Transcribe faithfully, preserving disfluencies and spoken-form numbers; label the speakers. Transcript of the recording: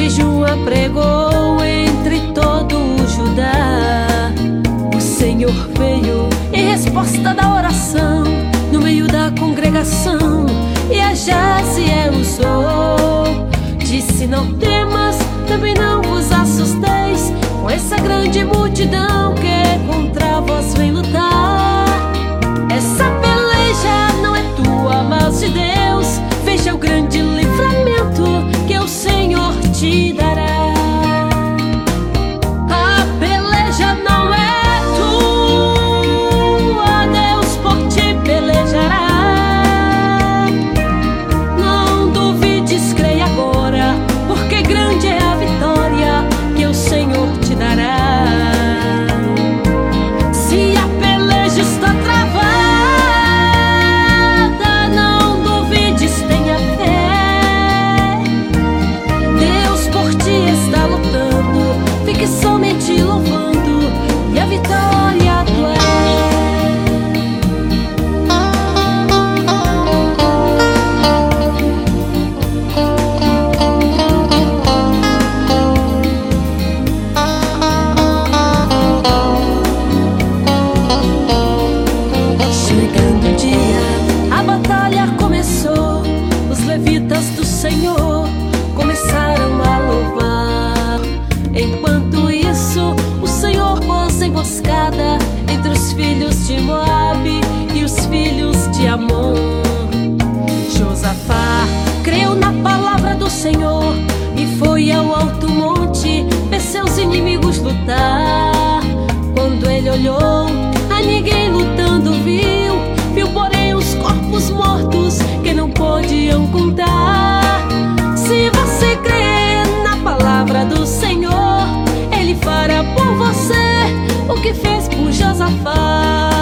Speaker 1: jejum apregou entre todo o Judá. O Senhor veio em resposta da oração no meio da congregação, e a Jaziel usou. Disse: não temas, também não vos assusteis com essa grande multidão que contra vós vem lutar. Essa peleja não é tua, mas de Deus. Veja o grande livramento que o Senhor te dará. A peleja não é tua, Deus por ti pelejará. Não duvides, creia agora, porque grande é a vitória que o Senhor te dará. Se a peleja está travada, não duvides, tenha fé. Deus por ti está lutando, fique somente louvando, e a vitória tua é. Chegando o dia, a batalha começou. Os levitas do Senhor começaram a louvar. Enquanto isso, o Senhor pôs emboscada entre os filhos de Moabe e os filhos de Amon. Josafá creu na palavra do Senhor e foi ao alto monte ver seus inimigos lutar. Quando ele olhou, a ninguém lutando viu. Viu, porém, os corpos mortos que não podiam contar. Se você crê na palavra do Senhor, Ele fará por você o que fez por Josafá.